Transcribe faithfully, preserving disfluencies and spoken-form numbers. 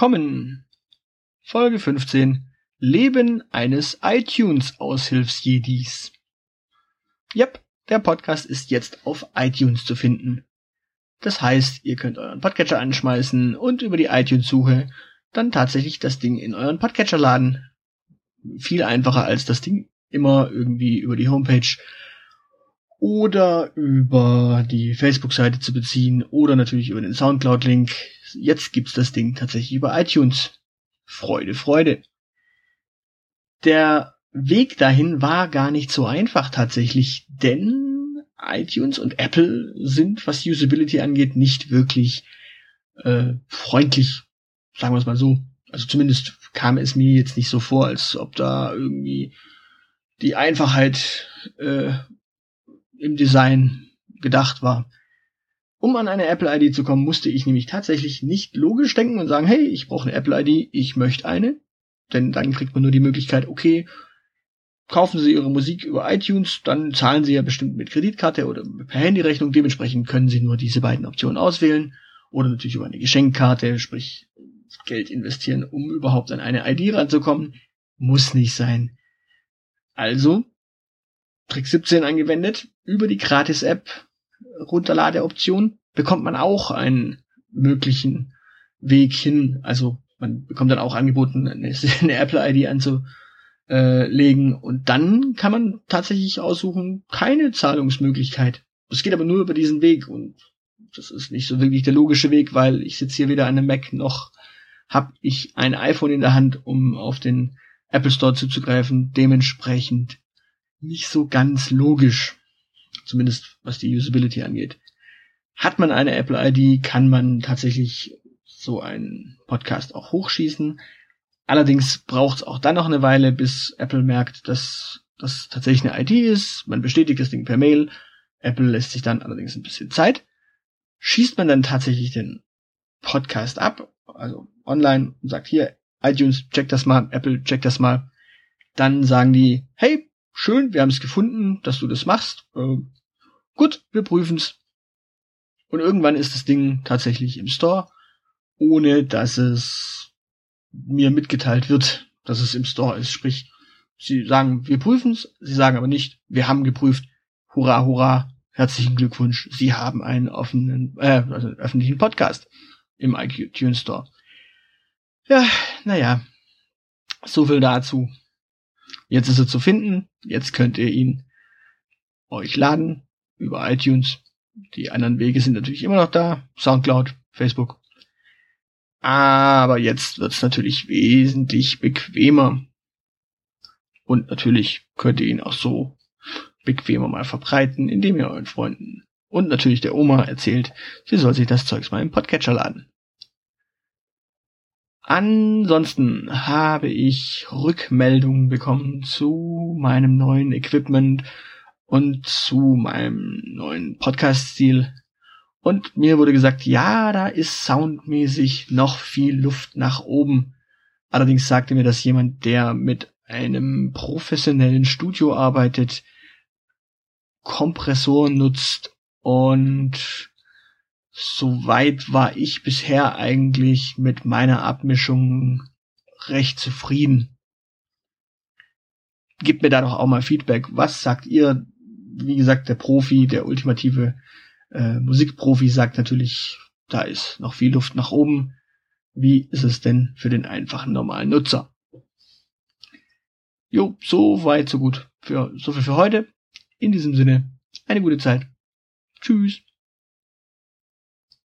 willkommen. Folge fünfzehn. Leben eines iTunes-Aushilfsjedis. Yep, der Podcast ist jetzt auf iTunes zu finden. Das heißt, ihr könnt euren Podcatcher anschmeißen und über die iTunes-Suche dann tatsächlich das Ding in euren Podcatcher laden. Viel einfacher als das Ding immer irgendwie über die Homepage oder über die Facebook-Seite zu beziehen oder natürlich über den Soundcloud-Link. Jetzt gibt's das Ding tatsächlich über iTunes. Freude, Freude. Der Weg dahin war gar nicht so einfach tatsächlich, denn iTunes und Apple sind, was Usability angeht, nicht wirklich äh, freundlich, sagen wir es mal so. Also zumindest kam es mir jetzt nicht so vor, als ob da irgendwie die Einfachheit äh, im Design gedacht war. Um an eine Apple I D zu kommen, musste ich nämlich tatsächlich nicht logisch denken und sagen, hey, ich brauche eine Apple I D, ich möchte eine. Denn dann kriegt man nur die Möglichkeit, okay, kaufen Sie Ihre Musik über iTunes, dann zahlen Sie ja bestimmt mit Kreditkarte oder per Handyrechnung. Dementsprechend können Sie nur diese beiden Optionen auswählen. Oder natürlich über eine Geschenkkarte, sprich Geld investieren, um überhaupt an eine I D ranzukommen. Muss nicht sein. Also Trick siebzehn angewendet. Über die Gratis-App Runterladeoption bekommt man auch einen möglichen Weg hin. Also man bekommt dann auch angeboten, eine, eine Apple I D anzulegen. Und dann kann man tatsächlich aussuchen, keine Zahlungsmöglichkeit. Das geht aber nur über diesen Weg. Und das ist nicht so wirklich der logische Weg, weil ich sitze hier weder an einem Mac noch habe ich ein iPhone in der Hand, um auf den Apple Store zuzugreifen. Dementsprechend nicht so ganz logisch, zumindest was die Usability angeht. Hat man eine Apple I D, kann man tatsächlich so einen Podcast auch hochschießen. Allerdings braucht es auch dann noch eine Weile, bis Apple merkt, dass das tatsächlich eine I D ist. Man bestätigt das Ding per Mail. Apple lässt sich dann allerdings ein bisschen Zeit. Schießt man dann tatsächlich den Podcast ab, also online, und sagt, hier, iTunes, check das mal, Apple, check das mal. Dann sagen die, hey, schön, wir haben es gefunden, dass du das machst. Äh, gut, wir prüfen's. Und irgendwann ist das Ding tatsächlich im Store, ohne dass es mir mitgeteilt wird, dass es im Store ist. Sprich, sie sagen, wir prüfen's, sie sagen aber nicht, wir haben geprüft, hurra, hurra, herzlichen Glückwunsch, Sie haben einen offenen, äh, also einen öffentlichen Podcast im iTunes Store. Ja, naja, so viel dazu. Jetzt ist er zu finden. Jetzt könnt ihr ihn euch laden über iTunes. Die anderen Wege sind natürlich immer noch da. Soundcloud, Facebook. Aber jetzt wird es natürlich wesentlich bequemer. Und natürlich könnt ihr ihn auch so bequemer mal verbreiten, indem ihr euren Freunden und natürlich der Oma erzählt, sie soll sich das Zeugs mal im Podcatcher laden. Ansonsten habe ich Rückmeldungen bekommen zu meinem neuen Equipment und zu meinem neuen Podcast-Stil. Und mir wurde gesagt, ja, da ist soundmäßig noch viel Luft nach oben. Allerdings sagte mir das jemand, der mit einem professionellen Studio arbeitet, Kompressoren nutzt, und soweit war ich bisher eigentlich mit meiner Abmischung recht zufrieden. Gebt mir da doch auch mal Feedback. Was sagt ihr? Wie gesagt, der Profi, der ultimative äh, Musikprofi sagt natürlich, da ist noch viel Luft nach oben. Wie ist es denn für den einfachen normalen Nutzer? Jo, so weit, so gut. Für, so viel für heute. In diesem Sinne, eine gute Zeit. Tschüss.